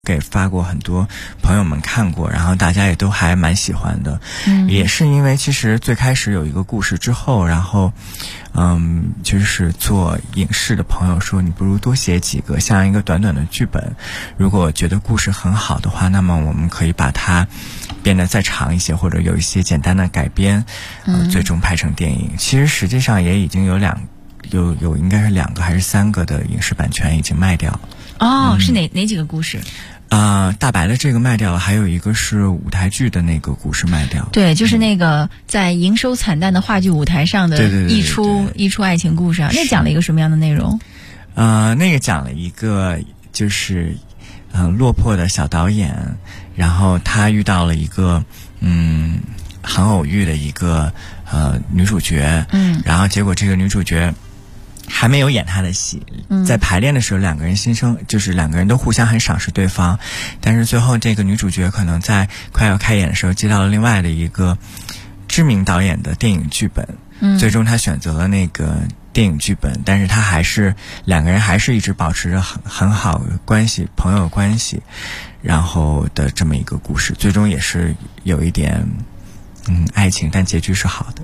给发过很多朋友们看过，然后大家也都还蛮喜欢的。也是因为其实最开始有一个故事之后，然后就是做影视的朋友说，你不如多写几个像一个短短的剧本，如果觉得故事很好的话，那么我们可以把它变得再长一些，或者有一些简单的改编，最终拍成电影。其实实际上也已经有应该是2个还是3个的影视版权已经卖掉了。 是哪几个故事？ 大白的这个卖掉了，还有一个是舞台剧的那个故事卖掉了。 对，就是那个在营收惨淡的话剧舞台上的一出爱情故事啊。那讲了一个什么样的内容？ 那个讲了一个就是落魄的小导演，然后他遇到了一个很偶遇的一个女主角，然后结果这个女主角还没有演他的戏，在排练的时候2个人就是2个人都互相很赏识对方，但是最后这个女主角可能在快要开演的时候接到了另外的一个知名导演的电影剧本，最终她选择了那个电影剧本，但是她2个人还是一直保持着很好的关系，朋友关系，然后的这么一个故事，最终也是有一点爱情，但结局是好的。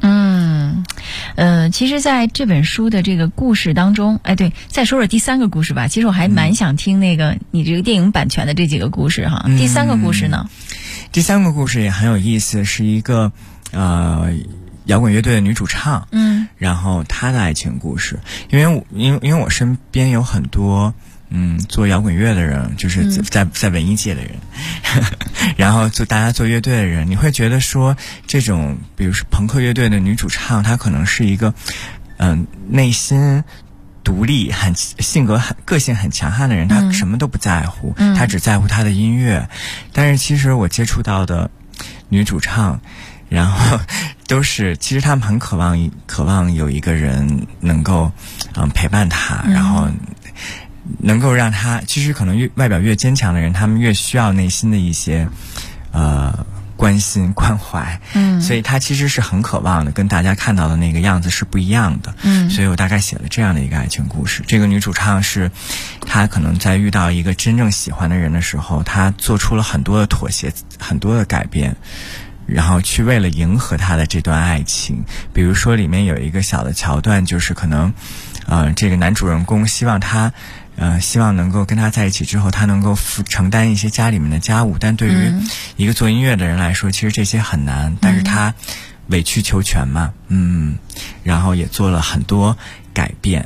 其实在这本书的这个故事当中，对，再说说第3个故事吧。其实我还蛮想听那个你这个电影版权的这几个故事哈。第3个故事呢？ 第3个故事也很有意思，是一个摇滚乐队的女主唱，然后她的爱情故事。因为我身边有很多做摇滚乐的人，就是在文艺界的人，然后大家做乐队的人，你会觉得说这种比如说朋克乐队的女主唱，她可能是一个内心独立个性很强悍的人，她什么都不在乎，她只在乎她的音乐。但是其实我接触到的女主唱，然后都是其实她们很渴望有一个人能够陪伴她，然后能够让他，其实可能外表越坚强的人，他们越需要内心的一些关心关怀，所以他其实是很渴望的，跟大家看到的那个样子是不一样的，所以我大概写了这样的一个爱情故事。这个女主唱是她可能在遇到一个真正喜欢的人的时候，她做出了很多的妥协，很多的改变，然后去为了迎合她的这段爱情。比如说里面有一个小的桥段，就是可能这个男主人公希望能够跟他在一起之后，他能够承担一些家里面的家务，但对于一个做音乐的人来说，其实这些很难，但是他委曲求全嘛，然后也做了很多改变。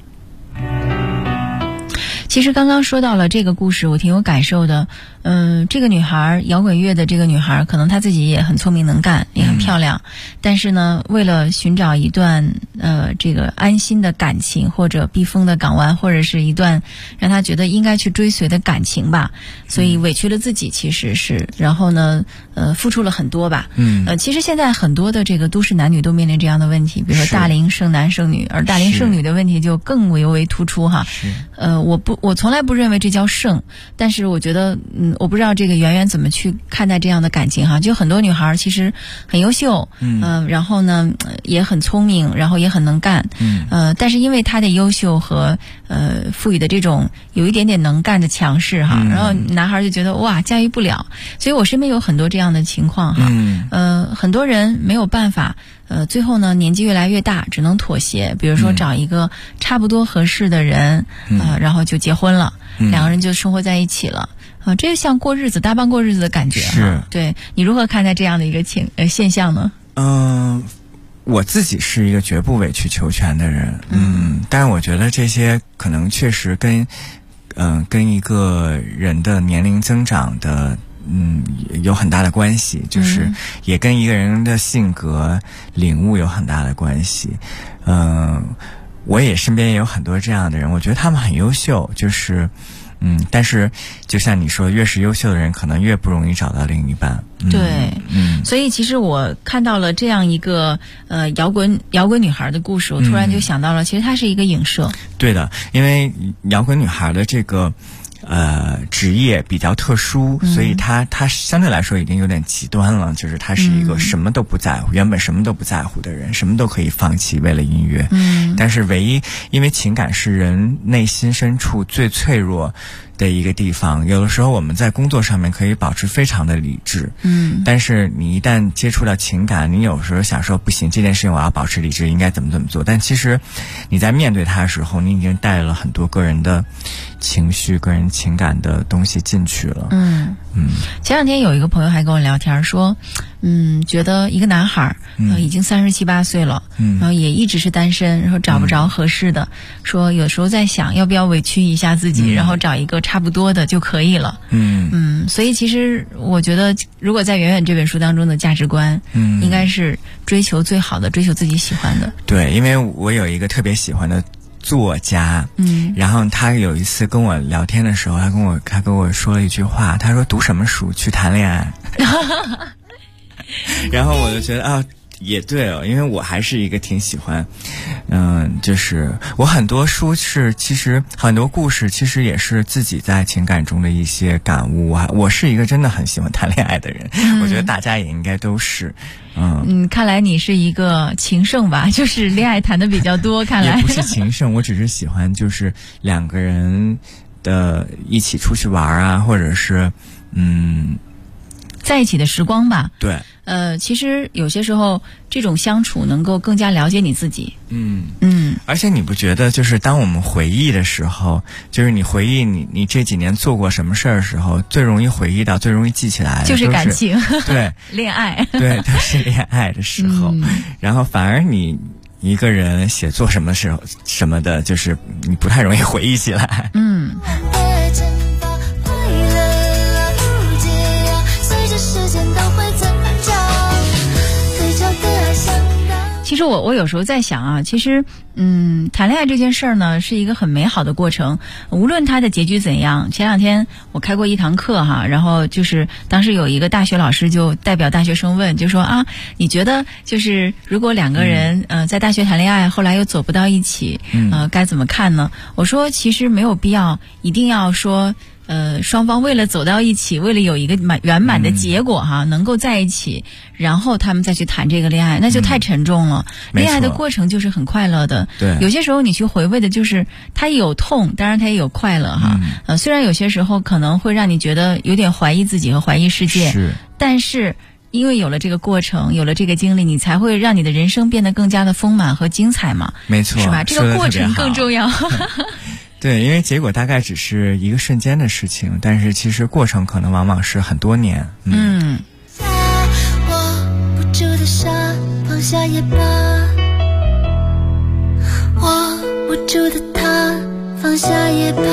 其实刚刚说到了这个故事，我挺有感受的。这个女孩，摇滚乐的这个女孩，可能她自己也很聪明能干，也很漂亮，但是呢，为了寻找一段这个安心的感情，或者避风的港湾，或者是一段让她觉得应该去追随的感情吧，所以委屈了自己，其实是，然后呢，付出了很多吧。其实现在很多的这个都市男女都面临这样的问题，比如说大龄剩男剩女，而大龄剩女的问题就更尤为突出哈。我从来不认为这叫剩，但是我觉得我不知道这个圆圆怎么去看待这样的感情哈。就很多女孩其实很优秀，然后呢也很聪明，然后也很能干，但是因为她的优秀和赋予的这种有一点点能干的强势哈，然后男孩就觉得哇驾驭不了，所以我身边有很多这样的情况哈。很多人没有办法，最后呢年纪越来越大，只能妥协，比如说找一个差不多合适的人，然后就结婚了，两个人就生活在一起了。这像过日子，搭帮过日子的感觉。 是， 对，你如何看待这样的一个现象呢？ 我自己是一个绝不委曲求全的人，但是我觉得这些可能确实跟一个人的年龄增长的有很大的关系，就是也跟一个人的性格领悟有很大的关系。我也身边也有很多这样的人，我觉得他们很优秀，就是但是就像你说，越是优秀的人可能越不容易找到另一半。 对，所以其实我看到了这样一个摇滚女孩的故事，我突然就想到了，其实它是一个影射。对的， 因为摇滚女孩的这个职业比较特殊，所以她相对来说已经有点极端了，就是她是一个什么都不在乎，原本什么都不在乎的人，什么都可以放弃为了音乐。但是唯一因为情感是人内心深处最脆弱的一个地方。有的时候我们在工作上面可以保持非常的理智，但是你一旦接触到情感，你有时候想说不行，这件事情我要保持理智，应该怎么做，但其实你在面对它的时候，你已经带了很多个人的情绪、个人情感的东西进去了。 前两天有一个朋友还跟我聊天说，觉得一个男孩已经37、8岁了，然后也一直是单身，然后找不着合适的，说有时候在想要不要委屈一下自己，然后找一个差不多的就可以了。所以其实我觉得，如果在圆圆这本书当中的价值观，应该是追求最好的，追求自己喜欢的。 对，因为我有一个特别喜欢的作家，然后他有一次跟我聊天的时候，他跟我说了一句话，他说读什么书去谈恋爱。然后我就觉得也对哦，因为我还是一个挺喜欢，就是我很多书是其实很多故事其实也是自己在情感中的一些感悟啊。我是一个真的很喜欢谈恋爱的人，我觉得大家也应该都是。 看来你是一个情圣吧，就是恋爱谈的比较多。看来也不是情圣，我只是喜欢就是两个人的一起出去玩啊，或者是在一起的时光吧。 对。 其实有些时候这种相处能够更加了解你自己。 而且你不觉得就是当我们回忆的时候，就是你回忆你这几年做过什么事儿的时候，最容易回忆到、最容易记起来的就是感情。 对， 恋爱。 对，都是恋爱的时候。然后反而你一个人写作什么时候什么的，就是你不太容易回忆起来。 其实我有时候在想啊，其实谈恋爱这件事儿呢是一个很美好的过程，无论它的结局怎样。前两天我开过一堂课哈，然后就是当时有一个大学老师就代表大学生问，就说你觉得就是如果两个人在大学谈恋爱，后来又走不到一起，该怎么看呢？我说其实没有必要一定要说双方为了走到一起，为了有一个圆满的结果能够在一起，然后他们再去谈这个恋爱，那就太沉重了。恋爱的过程就是很快乐的。 对， 有些时候你去回味的就是它有痛，当然它也有快乐虽然有些时候可能会让你觉得有点怀疑自己和怀疑世界，但是因为有了这个过程，有了这个经历，你才会让你的人生变得更加的丰满和精彩嘛。 没错， 是吧？这个过程更重要。 对，因为结果大概只是一个瞬间的事情，但是其实过程可能往往是很多年。 握不住的沙，放下也罢；握不住的他，放下也罢。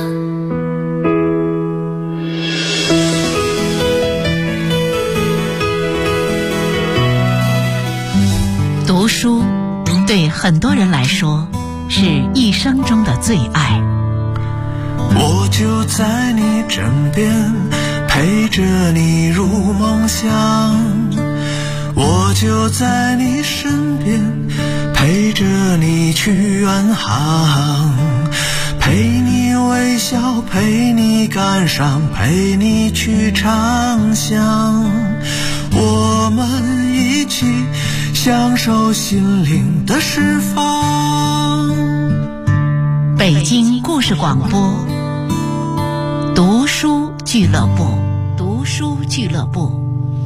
读书对很多人来说是一生中的最爱。 我就在你枕边，陪着你入梦乡。我就在你身边，陪着你去远航。陪你微笑，陪你感伤，陪你去畅想。我们一起享受心灵的释放。 北京故事广播，读书俱乐部，读书俱乐部。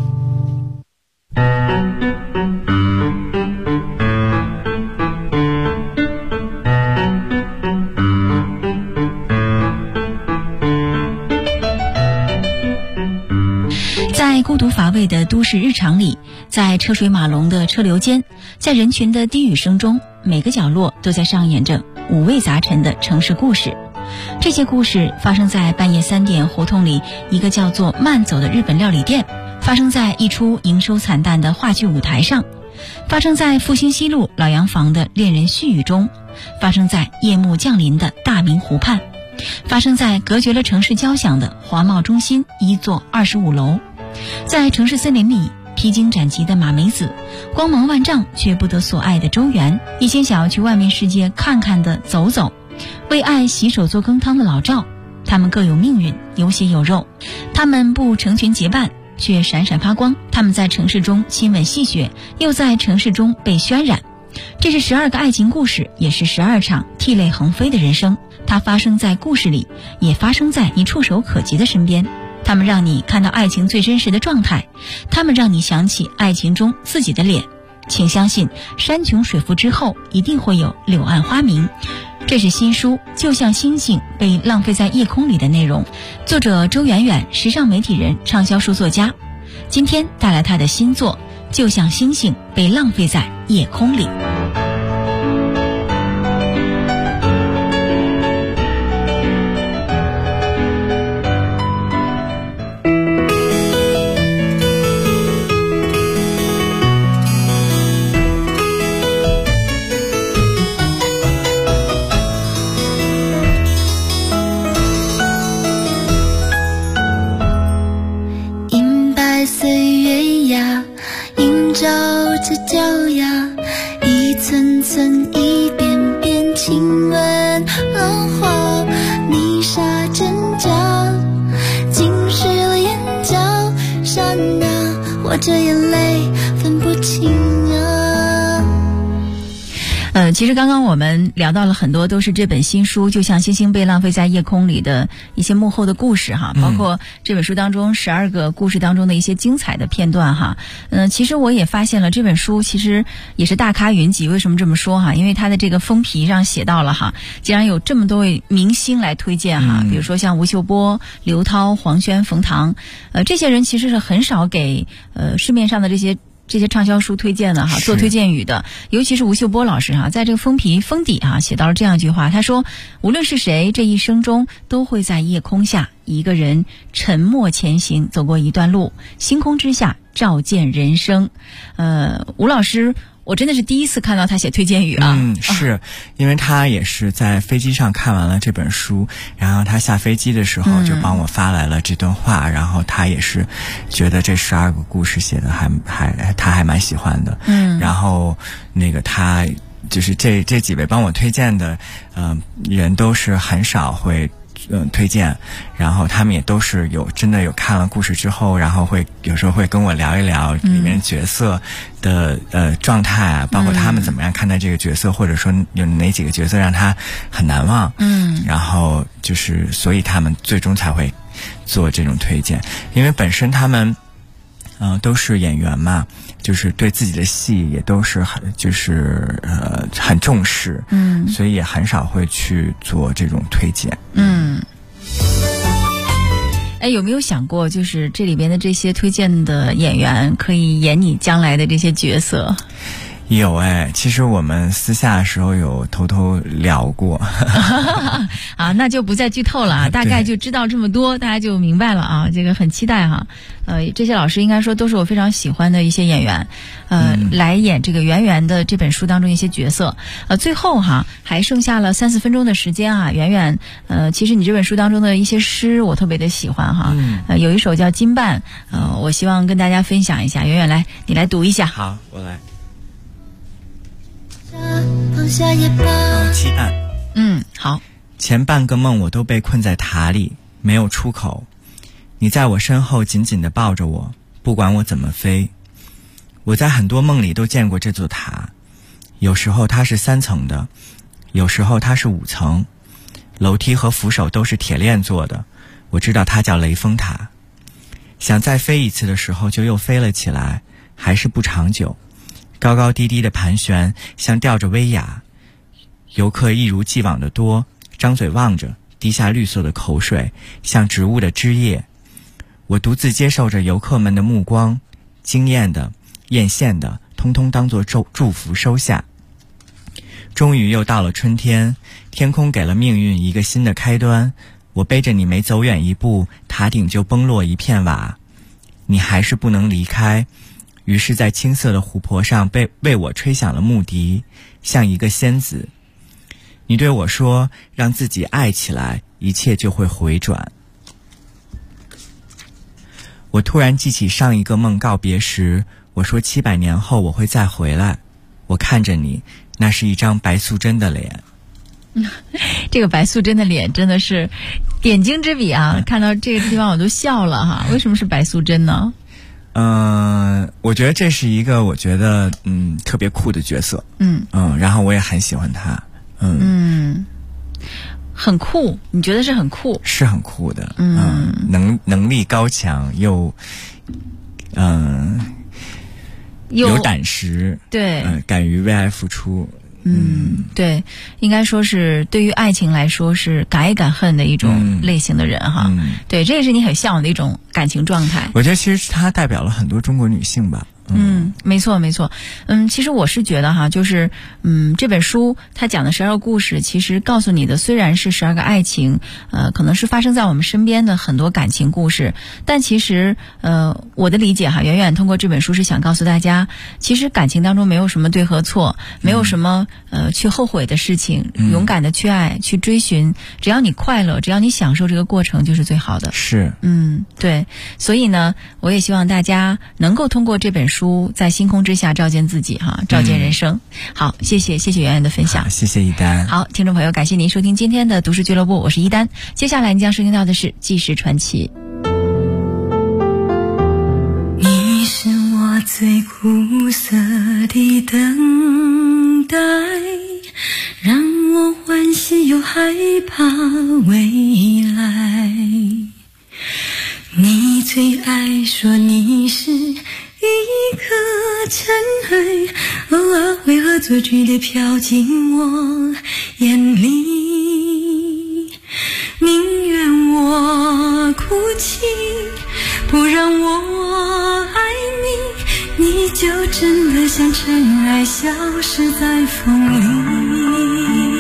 在孤独乏味的都市日常里，在车水马龙的车流间，在人群的低语声中，每个角落都在上演着五味杂陈的城市故事。这些故事发生在半夜3点胡同里一个叫做慢走的日本料理店，发生在一出营收惨淡的话剧舞台上，发生在复兴西路老洋房的恋人絮语中，发生在夜幕降临的大明湖畔，发生在隔绝了城市交响的华贸中心一座25楼，在城市森林里披荆斩棘的马梅子，光芒万丈却不得所爱的周元，一心想要去外面世界看看的走走，为爱洗手做羹汤的老赵。他们各有命运，有血有肉，他们不成群结伴，却闪闪发光。他们在城市中亲吻细雪，又在城市中被渲染。 这是12个爱情故事，也是12场涕泪横飞的人生。它发生在故事里，也发生在你触手可及的身边。它们让你看到爱情最真实的状态，它们让你想起爱情中自己的脸。请相信，山穷水复之后，一定会有柳暗花明。这是新书《就像星星被浪费在夜空里》的内容，作者周远远，时尚媒体人，畅销书作家。今天带来他的新作《就像星星被浪费在夜空里》。 这眼泪分不清啊。 其实刚刚我们聊到了很多都是这本新书就像星星被浪费在夜空里的一些幕后的故事哈，包括这本书当中12个故事当中的一些精彩的片段哈。其实我也发现了这本书其实也是大咖云集。为什么这么说哈？因为它的这个封皮上写到了哈，竟然有这么多位明星来推荐哈，比如说像吴秀波、刘涛、黄轩、冯唐，这些人其实是很少给市面上的这些畅销书推荐的哈，做推荐语的，尤其是吴秀波老师哈，在这个封底哈写到了这样一句话，他说：“无论是谁，这一生中都会在夜空下一个人沉默前行，走过一段路，星空之下照见人生。”吴老师，我真的是第一次看到他写推荐语啊。 是因为他也是在飞机上看完了这本书，然后他下飞机的时候就帮我发来了这段话，然后他也是觉得这12个故事写的他还蛮喜欢的。然后那个他就是这几位帮我推荐的人都是很少会推荐，然后他们也都是真的有看了故事之后，然后有时候会跟我聊一聊里面角色的状态啊，包括他们怎么样看待这个角色，或者说有哪几个角色让他很难忘。然后就是所以他们最终才会做这种推荐，因为本身他们都是演员嘛，就是对自己的戏也都是很重视，所以也很少会去做这种推荐。 有没有想过，就是这里边的这些推荐的演员可以演你将来的这些角色？ 有其实我们私下的时候有偷偷聊过啊，那就不再剧透了啊，大概就知道这么多，大家就明白了啊，这个很期待哈。这些老师应该说都是我非常喜欢的一些演员，来演这个圆圆的这本书当中一些角色。最后哈还剩下了3-4分钟的时间啊，圆圆，其实你这本书当中的一些诗我特别的喜欢哈，有一首叫《金瓣》，我希望跟大家分享一下，圆圆来，你来读一下。 好，我来。 放下也罢。 期盼。 好。 前半个梦我都被困在塔里，没有出口。你在我身后紧紧地抱着我，不管我怎么飞。我在很多梦里都见过这座塔，有时候它是3层的，有时候它是5层，楼梯和扶手都是铁链做的。我知道它叫雷峰塔。想再飞一次的时候就又飞了起来，还是不长久。高高低低的盘旋，像吊着威亚。游客一如既往的多，张嘴望着，滴下绿色的口水，像植物的枝叶。我独自接受着游客们的目光，惊艳的、艳羡的，通通当作祝福收下。终于又到了春天，天空给了命运一个新的开端。我背着你没走远一步，塔顶就崩落一片瓦。你还是不能离开。于是在青色的湖泊上为我吹响了牧笛，像一个仙子。你对我说，让自己爱起来，一切就会回转。我突然记起上一个梦告别时，我说700年后我会再回来。我看着你，那是一张白素贞的脸。 这个白素贞的脸真的是点睛之笔啊，看到这个地方我都笑了哈。为什么是白素贞呢？ 我觉得这是一个特别酷的角色。然后我也很喜欢他。 很酷，你觉得是很酷？ 是很酷的。能力高强又有胆识， 对， 敢于为爱付出。 对，应该说是对于爱情来说是敢爱敢恨的一种类型的人哈。对，这也是你很向往的一种感情状态。 我觉得其实他代表了很多中国女性吧。 没错没错。其实我是觉得哈，就是这本书它讲的12个故事，其实告诉你的虽然是12个爱情，可能是发生在我们身边的很多感情故事，但其实我的理解哈，远远通过这本书是想告诉大家，其实感情当中没有什么对和错，没有什么去后悔的事情，勇敢的去爱去追寻，只要你快乐，只要你享受这个过程就是最好的。 是。 对，所以呢我也希望大家能够通过这本书在星空之下照见自己哈，照见人生。好，谢谢圆圆的分享。 谢谢一丹。 好，听众朋友，感谢您收听今天的都市俱乐部，我是一丹。接下来您将收听到的是纪实传奇。 你是我最苦涩的等待，让我欢喜又害怕未来。你最爱说你是一颗尘埃，偶尔会恶作剧地飘进我眼里，宁愿我哭泣，不让我爱你，你就真的像尘埃消失在风里。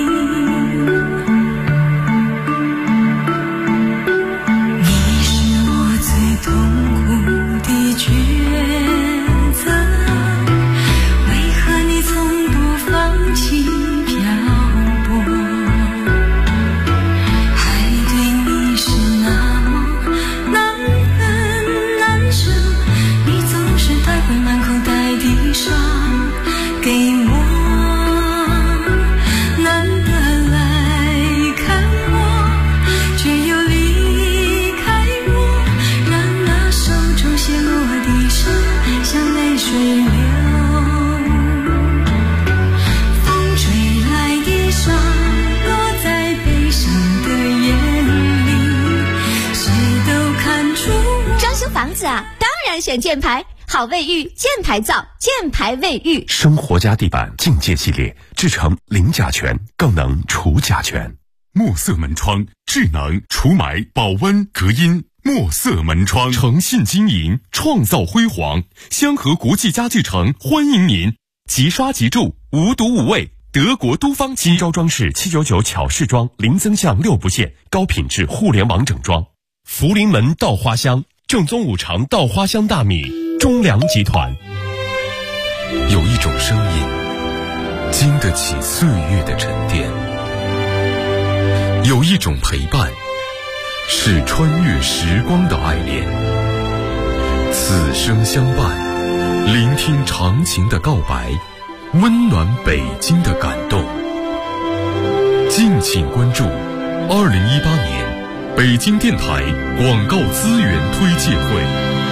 选箭牌，好卫浴，箭牌皂，箭牌卫浴。 生活家地板境界系列制成零甲醛，更能除甲醛。墨色门窗，智能除霾、保温、隔音。墨色门窗，诚信经营，创造辉煌。香河国际家具城欢迎您，即刷即住，无毒无味。德国都方期，新招装饰799巧饰装，零增项6不限，高品质互联网整装。福临门稻花香。正宗五常稻花香大米，中粮集团。有一种声音，经得起岁月的沉淀；有一种陪伴，是穿越时光的爱恋。此生相伴，聆听长情的告白，温暖北京的感动。敬请关注2018年北京电台广告资源推介会。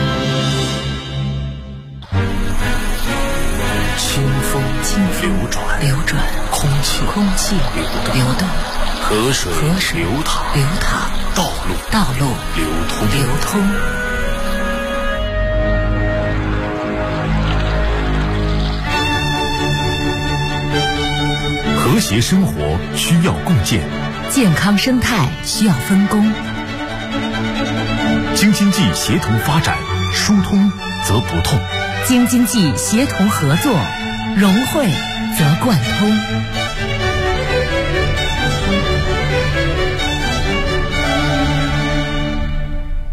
清风流转，空气流动，河水流淌，道路流通。和谐生活需要共建， 健康生态需要分工。 京津冀协同发展，疏通则不痛； 京津冀协同合作，融汇则贯通。